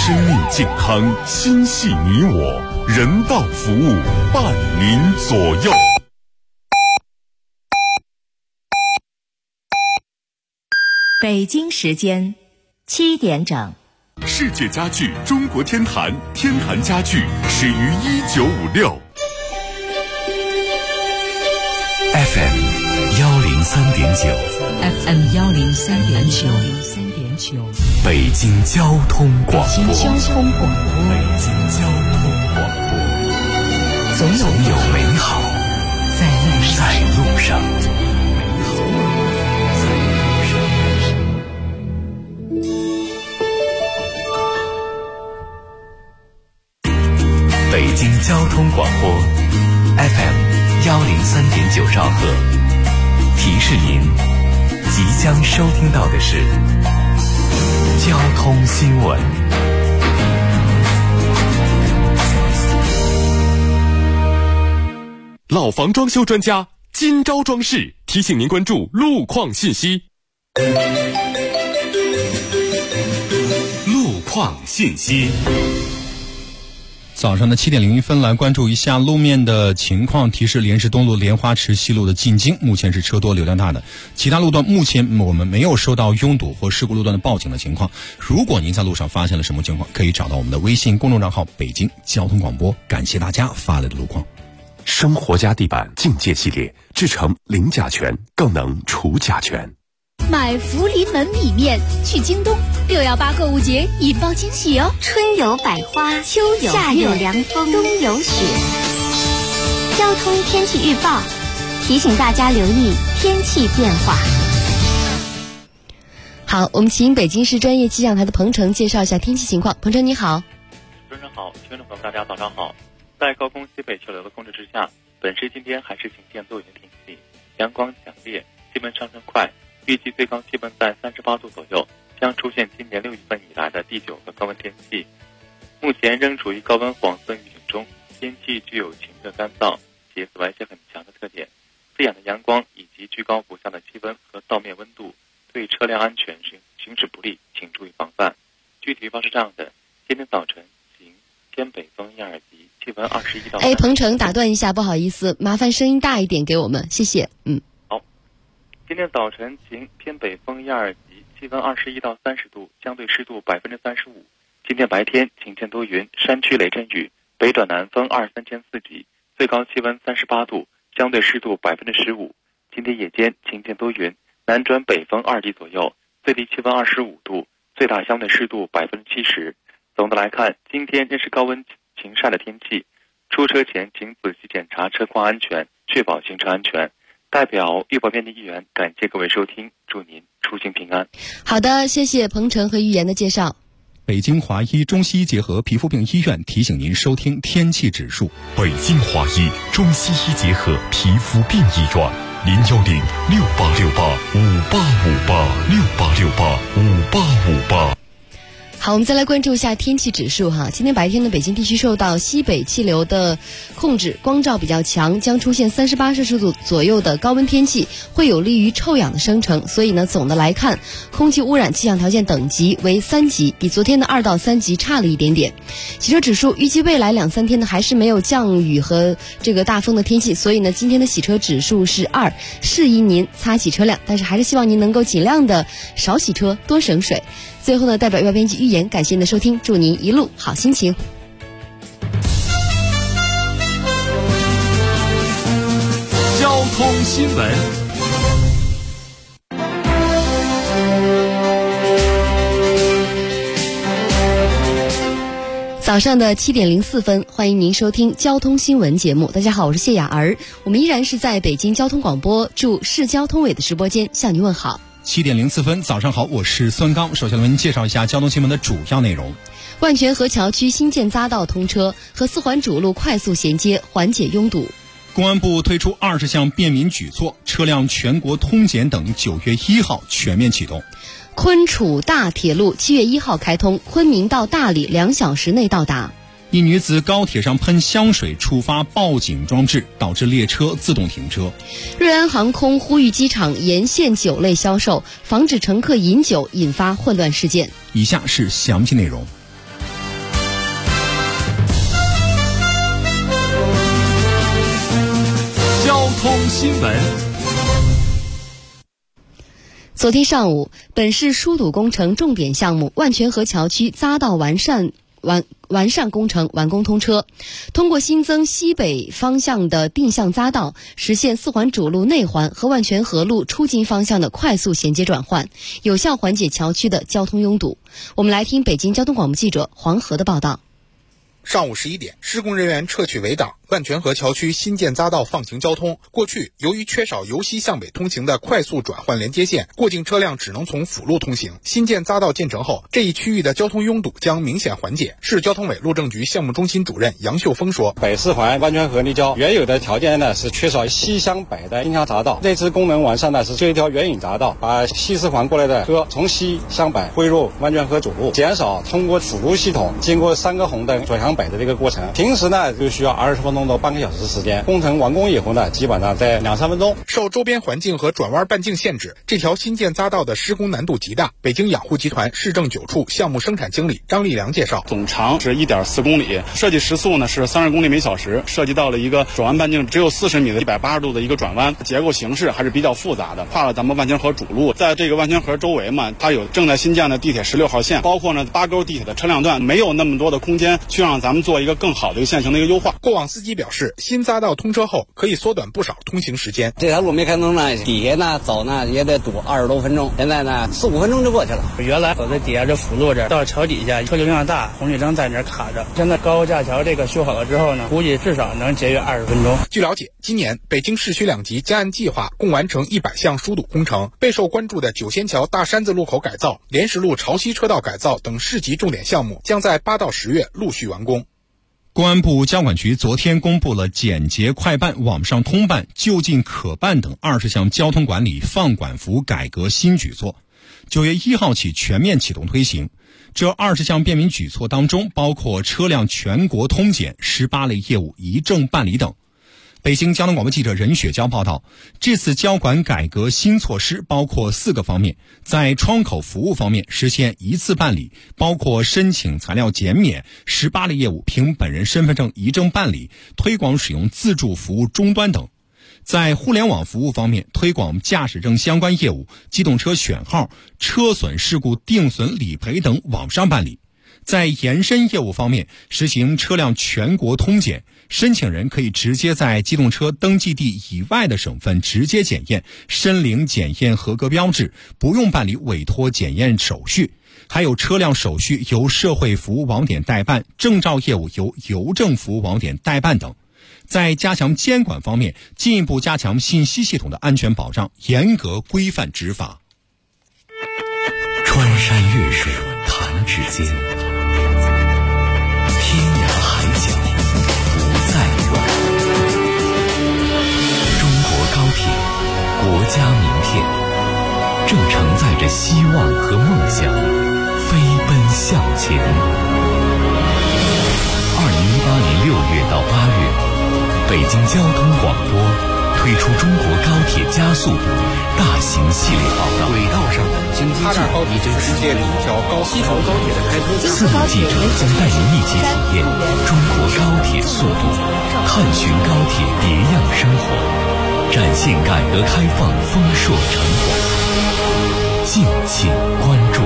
生命健康，心系你我，人道服务伴您左右。 北京时间7点整。 世界家具中国天坛，天坛家具始于1956。 FM 103.9 FM 103.9 北京交通广播。 北京交通广播，总有美好在路上。 北京交通广播 FM 103.9兆赫，提示您即将收听到的是交通新闻。 老房装修专家今朝装饰提醒您关注路况信息。路况信息。 早上的7点01分，来关注一下路面的情况。提示莲石东路莲花池西路的进京目前是车多流量大的，其他路段目前我们没有收到拥堵或事故路段的报警的情况。如果您在路上发现了什么情况，可以找到我们的微信公众账号北京交通广播。感谢大家发来的路况。 生活家地板境界系列，制成零甲醛，更能除甲醛。 买福临门米面去京东，618购物节引爆惊喜哦！ 春有百花，秋有夏有凉风，冬有雪。交通天气预报提醒大家留意天气变化。 好，我们请北京市专业气象台的彭程介绍一下天气情况。彭程你好。 主持人好，听众朋友大家早上好。在高空西北气流的控制之下，本市今天还是晴天多云的天气，阳光强烈，气温上升快。预计最高气温在38度左右，将出现今年6月份以来的第9个高温天气。目前仍处于高温黄色预警中，天气具有晴热干燥且紫外线很强的特点。刺眼的阳光以及居高不下的气温和道面温度，对车辆安全行驶不利，请注意防范。具体预报是这样的：今天早晨晴，偏北风1、2级，气温21到。 彭程打断一下，不好意思，麻烦声音大一点给我们，谢谢。 今天早晨晴，偏北风1、2级，气温21到30度，相对湿度35%。今天白天晴天多云，山区雷阵雨，北转南风2、3千4级，最高气温38度，相对湿度15%。今天夜间晴天多云，南转北风2级左右，最低气温25度，最大相对湿度70%。总的来看，今天仍是高温晴晒的天气，出车前请仔细检查车况安全，确保行车安全。代表预报编辑议员感谢各位收听，祝您出行平安。 好的，谢谢彭程和预言的介绍。 北京华医中西医结合皮肤病医院提醒您收听天气指数。 北京华医中西医结合皮肤病医院，0106868585858，68685858。 好，我们再来关注一下天气指数哈。今天白天呢，北京地区受到西北气流的控制，光照比较强，将出现38摄氏度左右的高温天气，会有利于臭氧的生成。所以呢，总的来看，空气污染气象条件等级为3级，比昨天的2到3级差了一点点。洗车指数预计未来2、3天呢，还是没有降雨和这个大风的天气，所以呢，今天的洗车指数是2，适宜您擦洗车辆，但是还是希望您能够尽量的少洗车，多省水。最后呢，代表预报编辑预言感谢您的收听，祝您一路好心情。 交通新闻。 早上的7点04分，欢迎您收听交通新闻节目。大家好，我是谢雅儿，我们依然是在北京交通广播驻市交通委的直播间向您问好。 7点04分，早上好，我是孙刚。首先为您介绍一下交通新闻的主要内容。 万泉河桥区新建匝道通车，和4环主路快速衔接，缓解拥堵。 公安部推出20项便民举措，车辆全国通检等9月1号全面启动。 昆楚大铁路7月1号开通，昆明到大理2小时内到达。 一女子高铁上喷香水触发报警装置，导致列车自动停车。 瑞安航空呼吁机场严限酒类销售，防止乘客饮酒引发混乱事件。 以下是详细内容。 新闻。 昨天上午，本市疏堵工程重点项目万泉河桥区匝道完善工程完工通车，通过新增西北方向的定向匝道，实现4环主路内环和万泉河路出京方向的快速衔接转换，有效缓解桥区的交通拥堵。我们来听北京交通广播记者黄河的报道。 上午11点，施工人员撤去围挡，万泉河桥区新建匝道放行交通。过去由于缺少由西向北通行的快速转换连接线，过境车辆只能从辅路通行。新建匝道建成后，这一区域的交通拥堵将明显缓解。市交通委路政局项目中心主任杨秀峰说： 北4环万泉河立交原有的条件呢是缺少西向北的定向匝道，这次功能完善呢是这一条原引匝道，把西4环过来的车从西向北汇入万泉河主路，减少通过辅路系统经过3个红灯转向北的这个过程。平时呢就需要20分钟到半个小时时间，工程完工以后呢基本上在2-3分钟。 受周边环境和转弯半径限制，这条新建匝道的施工难度极大。北京养护集团市政9处项目生产经理张立良介绍， 总长是 1.4公里，设计时速呢是30公里每小时，涉及到了一个转弯半径只有40米的180度的一个转弯，结构形式还是比较复杂的，跨了咱们万泉河主路。在这个万泉河周围嘛，它有正在新建的地铁16号线，包括呢8沟地铁的车辆段，没有那么多的空间去让咱们做一个更好的一个线行的一个优化。 过往司机表示，新匝道通车后可以缩短不少通行时间。 这条路没开通呢，底下呢走呢也得堵20多分钟，现在呢4-5分钟就过去了。 原来走在底下这辅路这到桥底下车流量大，红绿灯在那卡着，现在高架桥这个修好了之后呢，估计至少能节约20分钟。 据了解，今年北京市区2级加按计划共完成100项疏堵工程，备受关注的九仙桥大山子路口改造、莲石路潮汐车道改造等市级重点项目将在8到10月陆续完工。 公安部交管局昨天公布了简洁快办、网上通办、就近可办等20项交通管理放管服改革新举措，9月1号起全面启动推行。这20项便民举措当中，包括车辆全国通检、18类业务一证办理等。北京交通广播记者任雪娇报道，这次交管改革新措施包括4个方面。在窗口服务方面，实现一次办理，包括申请材料减免，18类业务凭本人身份证一证办理，推广使用自助服务终端等。在互联网服务方面，推广驾驶证相关业务，机动车选号、车损事故定损理赔等网上办理。在延伸业务方面，实行车辆全国通检，申请人可以直接在机动车登记地以外的省份直接检验，申领检验合格标志，不用办理委托检验手续。还有车辆手续由社会服务网点代办，证照业务由邮政服务网点代办等。在加强监管方面，进一步加强信息系统的安全保障，严格规范执法。 穿山越水弹指间，天涯海角不再远。中国高铁，国家名片，正承载着希望和梦想，飞奔向前。2018年6月到8月，北京交通广播推出中国高铁加速度大型系列报道。 轨道上的经济哈高铁是世界第一条高西城高铁的开通 ，4名记者将带您一起体验中国高铁速度，探寻高铁别样生活，展现改革开放丰硕成果。敬请关注。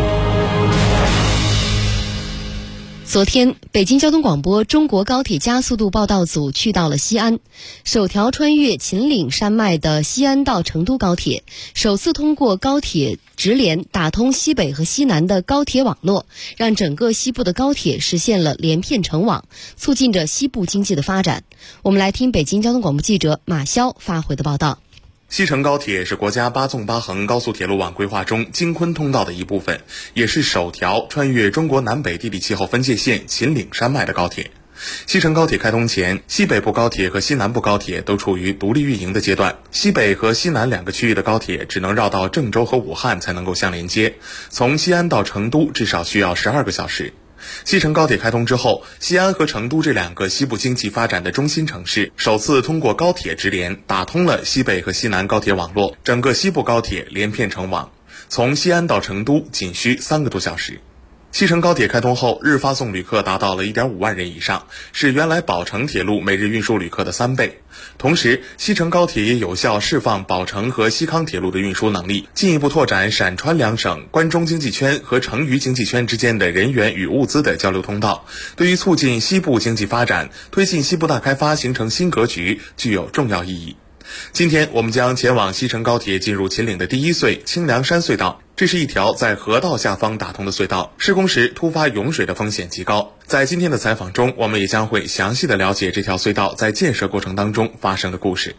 昨天，北京交通广播中国高铁加速度报道组去到了西安，首条穿越秦岭山脉的西安到成都高铁，首次通过高铁直连打通西北和西南的高铁网络，让整个西部的高铁实现了连片成网，促进着西部经济的发展。我们来听北京交通广播记者马潇发回的报道。 西成高铁是国家8纵8横高速铁路网规划中京昆通道的一部分，也是首条穿越中国南北地理气候分界线秦岭山脉的高铁。西成高铁开通前，西北部高铁和西南部高铁都处于独立运营的阶段，西北和西南2个区域的高铁只能绕到郑州和武汉才能够相连接，从西安到成都至少需要12个小时。西成高铁开通之后，西安和成都这2个西部经济发展的中心城市首次通过高铁直连打通了西北和西南高铁网络，整个西部高铁连片成网，从西安到成都仅需3个多小时。 西成高铁开通后，日发送旅客达到了 1.5 万人以上，是原来宝成铁路每日运输旅客的3倍。同时，西成高铁也有效释放宝成和西康铁路的运输能力，进一步拓展陕川两省关中经济圈和成渝经济圈之间的人员与物资的交流通道，对于促进西部经济发展、推进西部大开发形成新格局，具有重要意义。今天我们将前往西成高铁进入秦岭的第一隧清凉山隧道，这是一条在河道下方打通的隧道，施工时突发涌水的风险极高。在今天的采访中，我们也将会详细的了解这条隧道在建设过程当中发生的故事。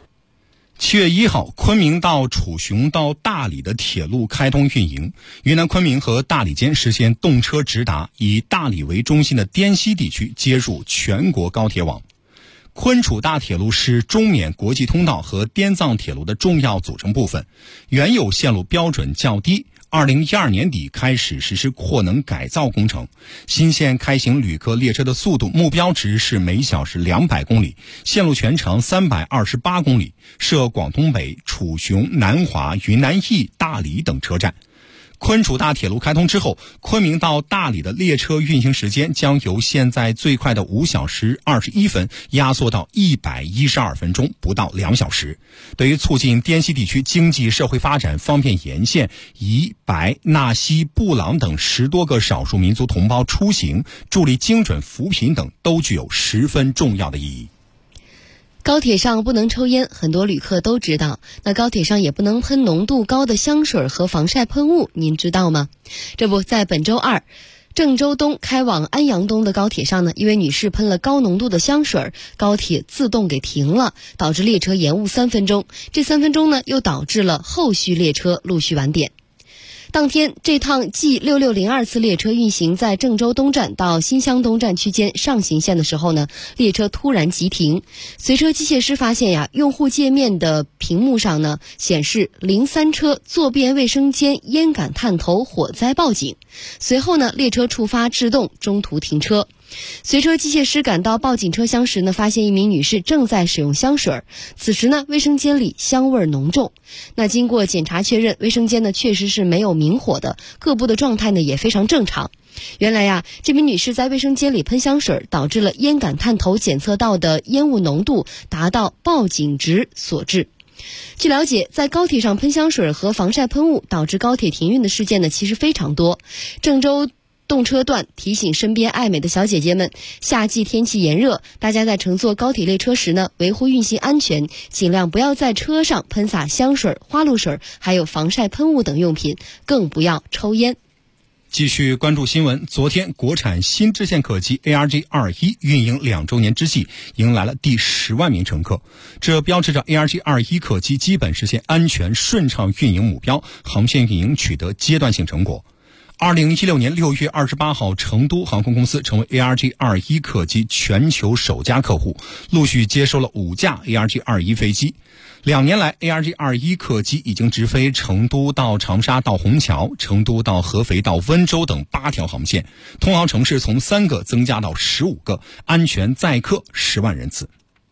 7月1号，昆明到楚雄到大理的铁路开通运营，云南昆明和大理间实现动车直达，以大理为中心的滇西地区接入全国高铁网。昆楚大铁路是中缅国际通道和滇藏铁路的重要组成部分，原有线路标准较低，2012年底开始实施扩能改造工程，新线开行旅客列车的速度目标值是每小时200公里，线路全长328公里，设广东北、楚雄、南华、云南驿、大理等车站。昆楚大铁路开通之后，昆明到大理的列车运行时间将由现在最快的5小时21分压缩到112分钟，不到2小时。对于促进滇西地区经济社会发展，方便沿线彝、白、纳西、布朗等10多个少数民族同胞出行，助力精准扶贫等，都具有十分重要的意义。 高铁上不能抽烟，很多旅客都知道。那高铁上也不能喷浓度高的香水和防晒喷雾，您知道吗？这不，在本周二，郑州东开往安阳东的高铁上呢，一位女士喷了高浓度的香水，高铁自动给停了，导致列车延误3分钟。这3分钟呢，又导致了后续列车陆续晚点。当天，这趟 G6602 次列车运行在郑州东站到新乡东站区间上行线的时候呢，列车突然急停。随车机械师发现呀，用户界面的屏幕上呢显示03车坐便卫生间烟感探头火灾报警。随后呢，列车触发制动，中途停车。随车机械师赶到报警车厢时呢，发现一名女士正在使用香水，此时呢，卫生间里香味浓重。那经过检查确认，卫生间呢确实是没有明火的，各部的状态呢也非常正常。原来呀，这名女士在卫生间里喷香水，导致了烟感探头检测到的烟雾浓度达到报警值所致。据了解，在高铁上喷香水和防晒喷雾导致高铁停运的事件呢，其实非常多。郑州动车段提醒身边爱美的小姐姐们，夏季天气炎热，大家在乘坐高铁列车时呢，维护运行安全，尽量不要在车上喷洒香水、花露水，还有防晒喷雾等用品，更不要抽烟。 继续关注新闻。昨天，国产新支线客机 ARJ21 运营2周年之际，迎来了第10万名乘客。这标志着 ARJ21 客机基本实现安全顺畅运营目标，航线运营取得阶段性成果。2016年6月28号，成都航空公司成为 ARJ21 客机全球首家客户，陆续接收了5架 ARJ21 飞机。2年来 ，ARJ21 客机已经直飞成都到长沙到虹桥、成都到合肥到温州等8条航线，通航城市从3个增加到15个，安全载客10万人次。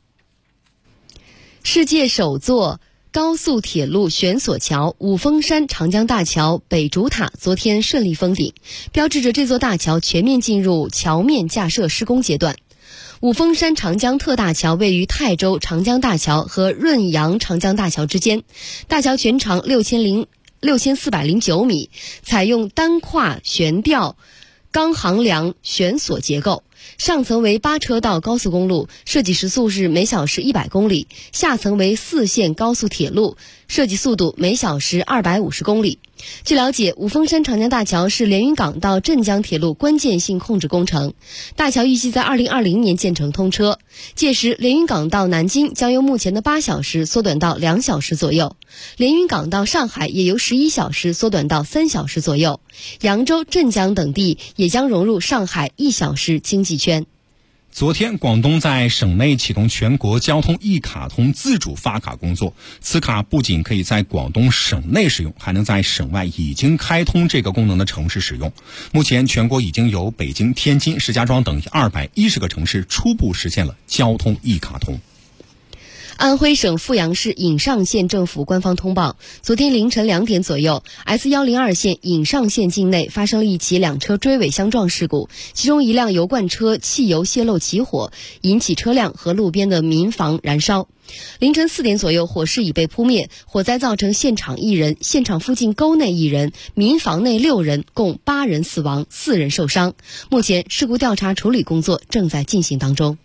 世界首座高速铁路悬索桥五峰山长江大桥北主塔昨天顺利封顶，标志着这座大桥全面进入桥面架设施工阶段。五峰山长江特大桥位于泰州长江大桥和润扬长江大桥之间，大桥全长6409米，采用单跨悬吊钢航梁悬索结构。上层为8车道高速公路，设计时速是每小时100公里；下层为4线高速铁路，设计速度每小时250公里。据了解，五峰山长江大桥是连云港到镇江铁路关键性控制工程，大桥预计在2020年建成通车，届时连云港到南京将由目前的8小时缩短到2小时左右，连云港到上海也由11小时缩短到3小时左右，扬州、镇江等地也将融入上海1小时经济圈。 昨天，广东在省内启动全国交通一卡通自主发卡工作。此卡不仅可以在广东省内使用，还能在省外已经开通这个功能的城市使用。目前，全国已经有北京、天津、石家庄等210个城市初步实现了交通一卡通。 安徽省阜阳市颍上县政府官方通报，昨天凌晨2点左右 ，S102 线颍上县境内发生了一起2车追尾相撞事故，其中一辆油罐车汽油泄漏起火，引起车辆和路边的民房燃烧。凌晨4点左右，火势已被扑灭，火灾造成现场1人、现场附近沟内1人、民房内6人，共8人死亡，4人受伤。目前事故调查处理工作正在进行当中。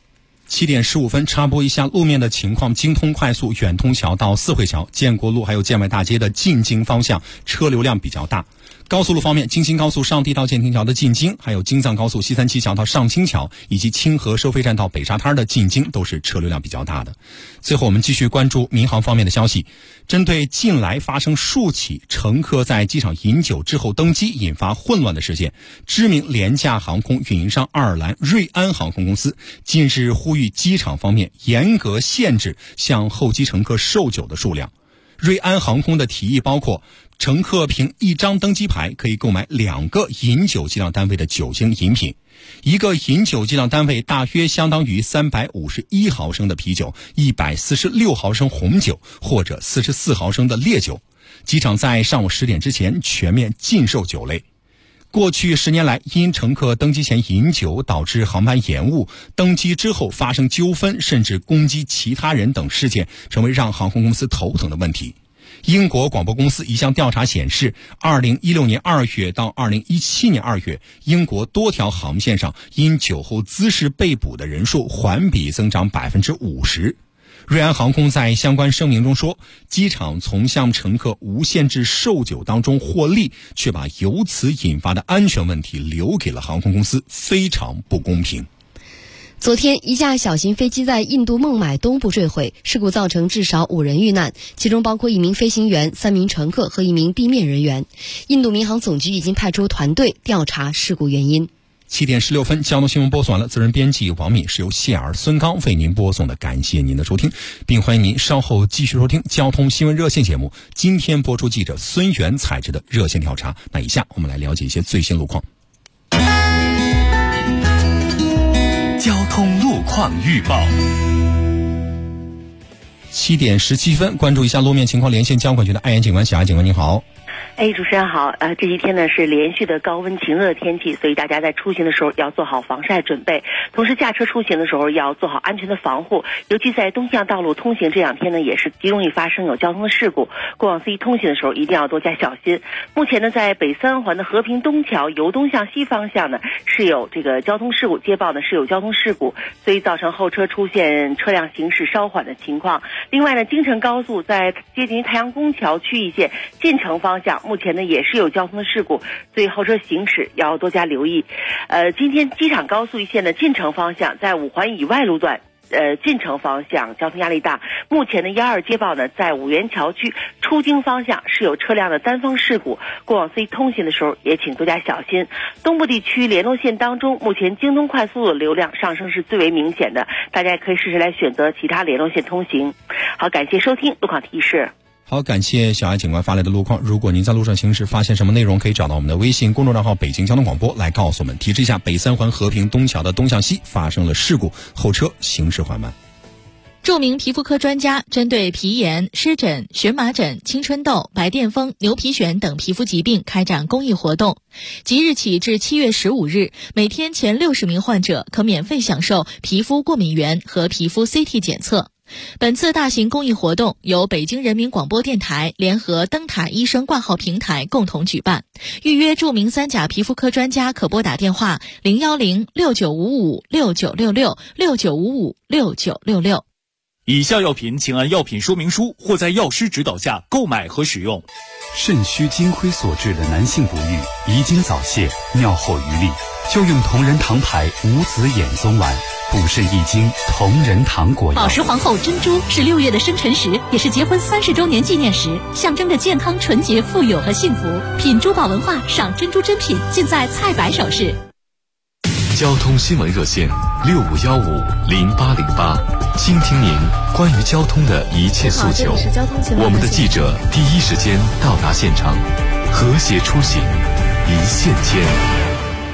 7点15分，插播一下路面的情况。京通快速远通桥到四惠桥、建国路还有建外大街的进京方向车流量比较大。高速路方面，京新高速上地到建亭桥的进京，还有京藏高速西三旗桥到上清桥，以及清河收费站到北沙滩的进京都是车流量比较大的。最后我们继续关注民航方面的消息。针对近来发生数起乘客在机场饮酒之后登机引发混乱的事件，知名廉价航空运营商爱尔兰瑞安航空公司近日呼吁机场方面严格限制向候机乘客售酒的数量。瑞安航空的提议包括，乘客凭1张登机牌可以购买2个饮酒计量单位的酒精饮品，1个饮酒计量单位大约相当于351毫升的啤酒、146毫升红酒或者44毫升的烈酒。机场在上午10点之前全面禁售酒类。过去10年来，因乘客登机前饮酒导致航班延误，登机之后发生纠纷，甚至攻击其他人等事件，成为让航空公司头疼的问题。英国广播公司一项调查显示，2016年2月到2017年2月，英国多条航线上因酒后滋事被捕的人数环比增长50%。瑞安航空在相关声明中说，机场从向乘客无限制售酒当中获利，却把由此引发的安全问题留给了航空公司，非常不公平。 昨天，一架小型飞机在印度孟买东部坠毁，事故造成至少5人遇难，其中包括1名飞行员、3名乘客和1名地面人员。印度民航总局已经派出团队调查事故原因。 7点16分，交通新闻播送完了，责任编辑王敏，是由谢尔、孙刚为您播送的，感谢您的收听，并欢迎您稍后继续收听交通新闻热线节目。今天播出记者孙源采制的热线调查。那以下我们来了解一些最新路况。 交通路况预报。 7点17分，关注一下路面情况，连线交管局的艾岩警官。小艾警官您好。 主持人好，这几天呢是连续的高温晴热天气，所以大家在出行的时候要做好防晒准备，同时驾车出行的时候要做好安全的防护，尤其在东向道路通行这2天呢也是极容易发生有交通的事故，过往司机通行的时候一定要多加小心。目前呢在北三环的和平东桥由东向西方向呢是有这个交通事故，接报呢是有交通事故，所以造成后车出现车辆行驶稍缓的情况。另外呢，京承高速在接近太阳宫桥区域线进城方向目前呢也是有交通的事故，所以后车行驶要多加留意。今天机场高速一线的进城方向在5环以外路段进城方向交通压力大，目前的12接报呢在五元桥区出京方向是有车辆的单方事故，过往司机通行的时候也请多加小心。东部地区联络线当中，目前京东快速的流量上升是最为明显的，大家也可以试试来选择其他联络线通行。好，感谢收听路况提示。 好，感谢小艾警官发来的路况。如果您在路上行驶发现什么内容，可以找到我们的微信公众账号北京交通广播来告诉我们，提示一下北三环和平东桥的东向西发生了事故，后车行驶缓慢。 著名皮肤科专家针对皮炎、湿疹、荨麻疹、青春痘、白癜风、牛皮癣等皮肤疾病开展公益活动。即日起至7月15日，每天前60名患者可免费享受皮肤过敏原和皮肤 CT 检测。本次大型公益活动由北京人民广播电台联合灯塔医生挂号平台共同举办。预约著名3甲皮肤科专家可拨打电话01069556966 69556966。 以下药品请按药品说明书或在药师指导下购买和使用。 肾虚金亏所致的男性不育、遗精早泄、尿后余力，就用同仁堂牌无子衍宗丸，补肾益精同仁堂果药。 宝石皇后珍珠是6月的生辰时，也是结婚30周年纪念时，象征着健康、纯洁、富有和幸福。品珠宝文化，赏珍珠珍品，尽在菜百首饰。 交通新闻热线65150808，倾听您关于交通的一切诉求。我们的记者第一时间到达现场，和谐出行，一线牵。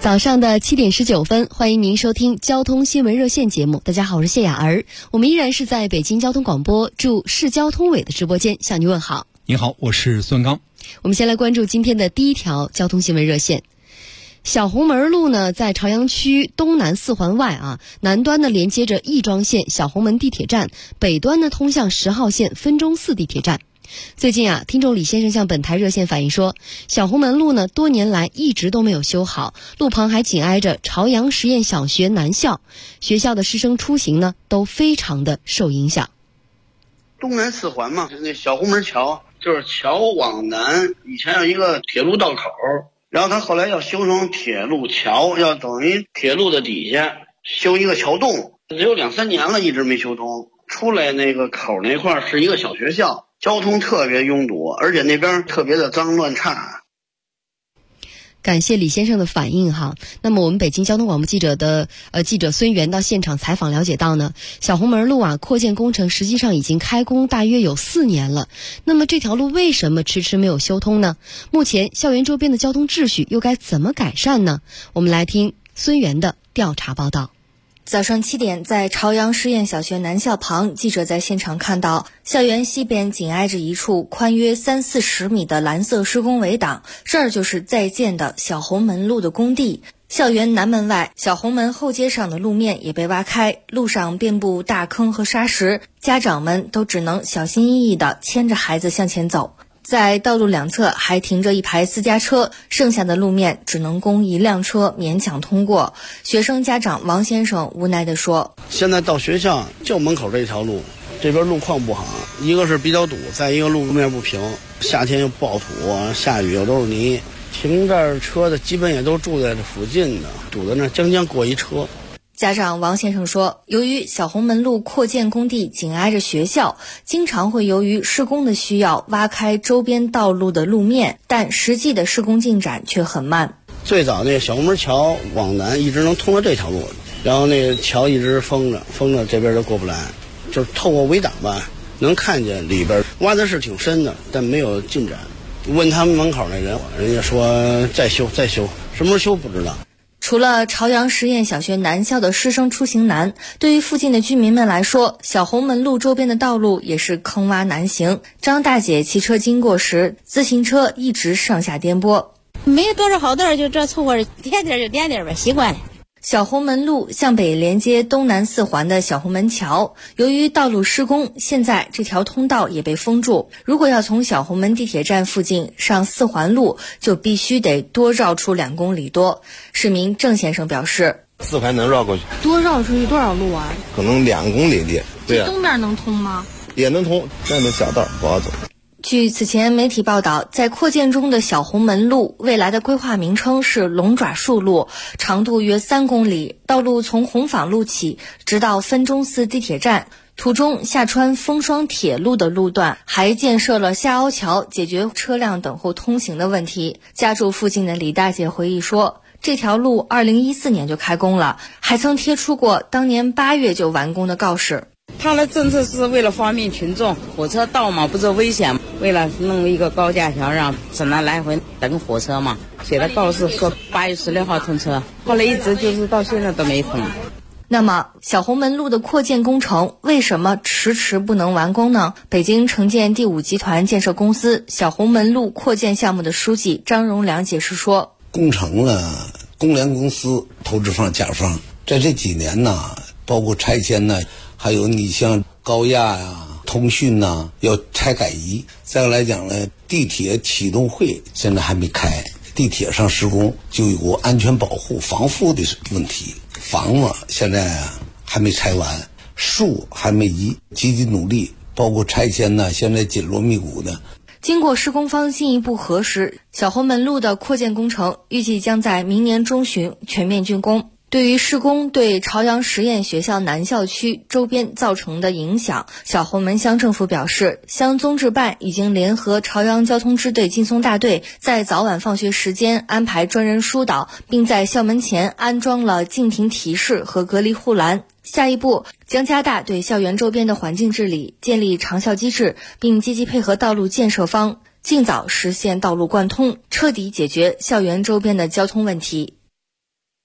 早上的7点19分，欢迎您收听交通新闻热线节目。大家好，我是谢雅儿，我们依然是在北京交通广播驻市交通委的直播间向您问好。 您好，我是孙刚。 我们先来关注今天的第一条交通新闻热线。小红门路呢，在朝阳区东南4环外南端呢连接着亦庄线小红门地铁站，北端呢通向10号线分钟寺地铁站。最近听众李先生向本台热线反映说，小红门路呢多年来一直都没有修好，路旁还紧挨着朝阳实验小学南校，学校的师生出行呢都非常的受影响。 东南4环嘛，那小红门桥就是桥往南，以前有一个铁路道口，然后他后来要修成铁路桥，要等于铁路的底下修一个桥洞，只有2-3年了，一直没修通。出来那个口那块是一个小学校，交通特别拥堵，而且那边特别的脏乱差。 感谢李先生的反映哈。那么我们北京交通广播记者孙源到现场采访了解到呢，小红门路扩建工程实际上已经开工大约有4年了。那么这条路为什么迟迟没有修通呢？目前校园周边的交通秩序又该怎么改善呢？我们来听孙源的调查报道。 早上7点，在朝阳实验小学南校旁，记者在现场看到校园西边紧挨着一处宽约30-40米的蓝色施工围挡，这儿就是在建的小红门路的工地。校园南门外，小红门后街上的路面也被挖开，路上遍布大坑和沙石，家长们都只能小心翼翼地牵着孩子向前走。在道路两侧还停着一排私家车，剩下的路面只能供1辆车勉强通过。学生家长王先生无奈地说， 现在到学校就门口这条路，这边路况不好，一个是比较堵，再一个路面不平，夏天又暴土下雨又都是泥，停这儿车的基本也都住在这附近的，堵在那将过一车。 家长王先生说，由于小红门路扩建工地紧挨着学校，经常会由于施工的需要挖开周边道路的路面，但实际的施工进展却很慢。 最早那个小红门桥往南一直能通到这条路，然后那个桥一直封着这边就过不来，就是透过围挡吧，能看见里边挖的是挺深的，但没有进展。问他们门口那人，人家说再修，什么时候修不知道。 除了朝阳实验小学南校的师生出行难，对于附近的居民们来说，小红门路周边的道路也是坑洼难行。张大姐骑车经过时，自行车一直上下颠簸， 没有多少好道，就这凑合着点点就点点吧，习惯了。 小红门路向北连接东南4环的小红门桥，由于道路施工，现在这条通道也被封住。如果要从小红门地铁站附近上4环路，就必须得多绕出2公里多。市民郑先生表示 ，4环能绕过去， 多绕出去多少路啊？ 可能2公里地。对啊， 东边能通吗？ 也能通，但那小道不好走。 据此前媒体报道，在扩建中的小红门路未来的规划名称是龙爪树路，长度约3公里，道路从红坊路起直到分钟寺地铁站，途中下穿风霜铁路的路段还建设了下凹桥，解决车辆等候通行的问题。家住附近的李大姐回忆说，这条路2014年就开工了，还曾贴出过当年8月就完工的告示。 他的政策是为了方便群众，火车道嘛不是危险，为了弄一个高架桥，让省南来回等火车嘛，写的告示说8月16号通车，后来一直就是到现在都没通。 那么小红门路的扩建工程为什么迟迟不能完工呢？北京城建第5集团建设公司小红门路扩建项目的书记张荣良解释说， 工程呢，公联公司、投资方、甲方在这几年呢，包括拆迁呢，还有你像高压通讯要拆改移。再来讲呢，地铁启动会现在还没开，地铁上施工就有安全保护防护的问题，房子现在还没拆完，树还没移，积极努力，包括拆迁现在紧锣密鼓的。 经过施工方进一步核实，小红门路的扩建工程预计将在明年中旬全面竣工。对于施工对朝阳实验学校南校区周边造成的影响，小红门乡政府表示，乡综治办已经联合朝阳交通支队劲松大队，在早晚放学时间安排专人疏导，并在校门前安装了禁停提示和隔离护栏。下一步将加大对校园周边的环境治理，建立长效机制，并积极配合道路建设方，尽早实现道路贯通，彻底解决校园周边的交通问题。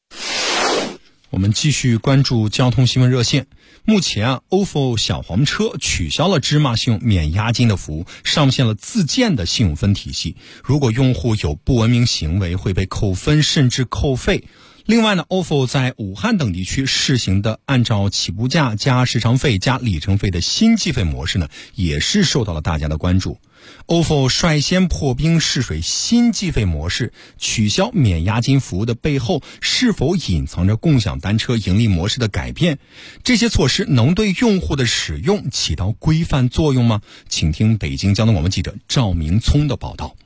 我们继续关注交通新闻热线。目前ofo 小黄车取消了芝麻信用免押金的服务，上线了自建的信用分体系。如果用户有不文明行为，会被扣分甚至扣费。另外呢 ofo 在武汉等地区试行的按照起步价加时长费加里程费的新计费模式呢，也是受到了大家的关注。ofo 率先破冰试水新计费模式，取消免押金服务的背后，是否隐藏着共享单车盈利模式的改变？这些措施能对用户的使用起到规范作用吗？请听北京交通广播记者赵明聪的报道。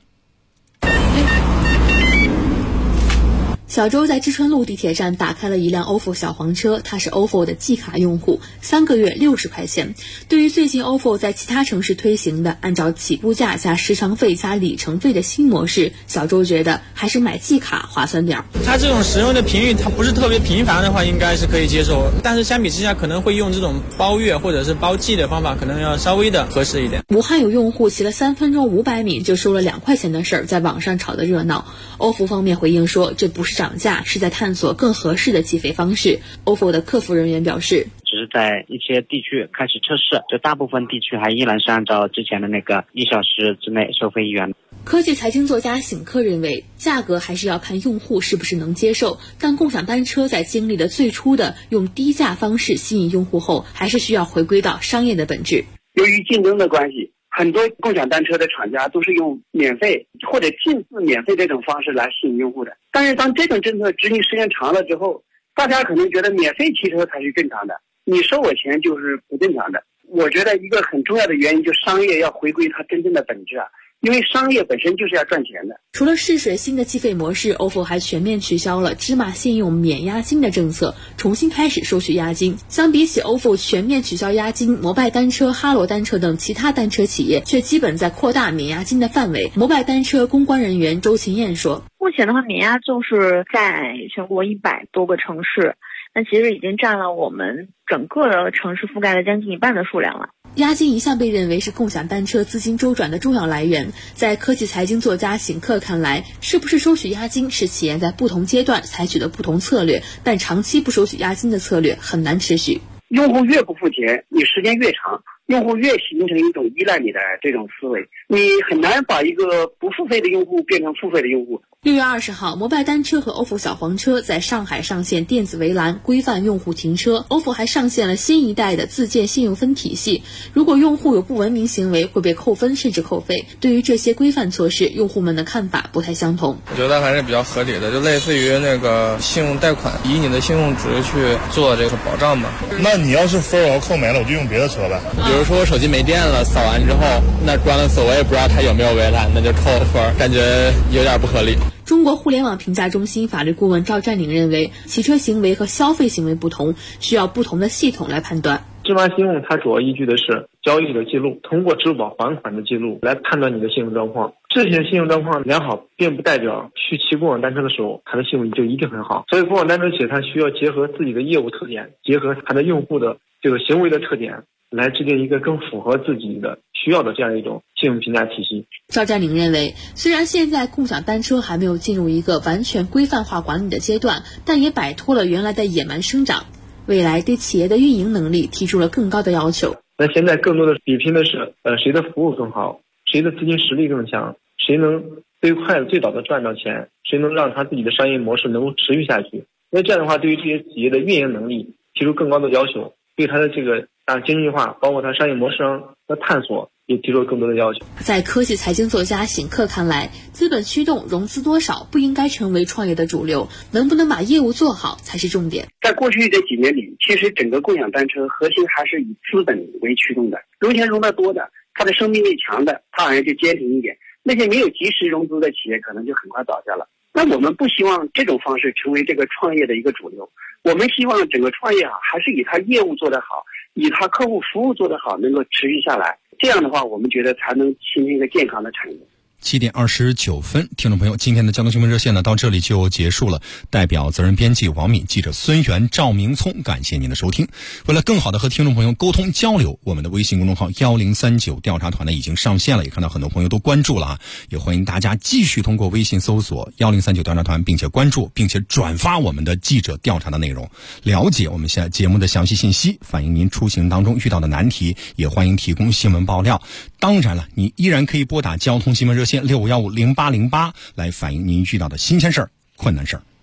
小周在知春路地铁站打开了一辆 ofo 小黄车，他是 ofo 的季卡用户，3个月60块钱。对于最近 ofo 在其他城市推行的按照起步价加时长费加里程费的新模式，小周觉得还是买季卡划算点。 他这种使用的频率它不是特别频繁的话，应该是可以接受，但是相比之下可能会用这种包月或者是包季的方法，可能要稍微的合适一点。 武汉有用户骑了3分钟500米就收了2块钱的事儿，在网上炒得热闹。ofo 方面回应说，这不是涨价，是在探索更合适的计费方式。ofo 的客服人员表示， 只是在一些地区开始测试，就大部分地区还依然是按照之前的那个1小时之内收费1元。 科技财经作家醒客认为，价格还是要看用户是不是能接受，但共享单车在经历了最初的用低价方式吸引用户后，还是需要回归到商业的本质。 由于竞争的关系，很多共享单车的厂家都是用免费或者近似免费这种方式来吸引用户的。但是当这种政策执行时间长了之后，大家可能觉得免费骑车才是正常的，你收我钱就是不正常的。我觉得一个很重要的原因就是商业要回归它真正的本质啊，因为商业本身就是要赚钱的。 除了试水新的计费模式， ofo 还全面取消了芝麻信用免押金的政策，重新开始收取押金。相比起 ofo 全面取消押金，摩拜单车、哈罗单车等其他单车企业却基本在扩大免押金的范围。摩拜单车公关人员周琴燕说， 目前的话，免押就是在全国100多个城市，那其实已经占了我们整个的城市覆盖了将近1半的数量了。 押金一向被认为是共享单车资金周转的重要来源，在科技财经作家醒客看来，是不是收取押金是企业在不同阶段采取的不同策略，但长期不收取押金的策略很难持续。 用户越不付钱，你时间越长，用户越形成一种依赖你的这种思维，你很难把一个不付费的用户变成付费的用户。 6月20号，摩拜单车和 ofo 小黄车在上海上线电子围栏，规范用户停车。ofo 还上线了新一代的自建信用分体系，如果用户有不文明行为，会被扣分甚至扣费。对于这些规范措施，用户们的看法不太相同。 我觉得还是比较合理的，就类似于那个信用贷款，以你的信用值去做这个保障嘛。 那你要是分我要扣没了，我就用别的车呗。 比如说我手机没电了，扫完之后那关了锁，我也不知道它有没有围栏，那就扣分，感觉有点不合理。 中国互联网评价中心法律顾问赵占领认为，骑车行为和消费行为不同，需要不同的系统来判断。 芝麻信用它主要依据的是交易的记录，通过支付宝还款的记录来判断你的信用状况。这些信用状况良好，并不代表去骑共享单车的时候它的信用就一定很好。所以共享单车企业它需要结合自己的业务特点，结合它的用户的这个行为的特点，来制定一个更符合自己的需要的这样一种信用评价体系。 赵占领认为，虽然现在共享单车还没有进入一个完全规范化管理的阶段，但也摆脱了原来的野蛮生长，未来对企业的运营能力提出了更高的要求。 那现在更多的比拼的是谁的服务更好，谁的资金实力更强，谁能最快最早的赚到钱，谁能让他自己的商业模式能够持续下去。那这样的话，对于这些企业的运营能力提出更高的要求，对他的这个经济化，包括他商业模式上的探索也提出了更多的要求。 在科技财经作家醒客看来，资本驱动融资多少不应该成为创业的主流，能不能把业务做好才是重点。 在过去这几年里，其实整个共享单车核心还是以资本为驱动的，融钱融得多的，它的生命力强的，它好像就坚挺一点，那些没有及时融资的企业可能就很快倒下了。那我们不希望这种方式成为这个创业的一个主流，我们希望整个创业还是以它业务做得好，以它客户服务做得好，能够持续下来。这样的话，我们觉得才能形成一个健康的产业。 7点29分，听众朋友，今天的交通新闻热线呢到这里就结束了。代表责任编辑王敏、记者孙源、赵明聪，感谢您的收听。为了更好的和听众朋友沟通交流，我们的微信公众号1039调查团呢已经上线了，也看到很多朋友都关注了啊，也欢迎大家继续通过微信搜索1039调查团，并且关注并且转发我们的记者调查的内容，了解我们现在节目的详细信息，反映您出行当中遇到的难题，也欢迎提供新闻爆料。当然了，你依然可以拨打交通新闻热线65150808来反映您遇到的新鲜事儿、困难事儿。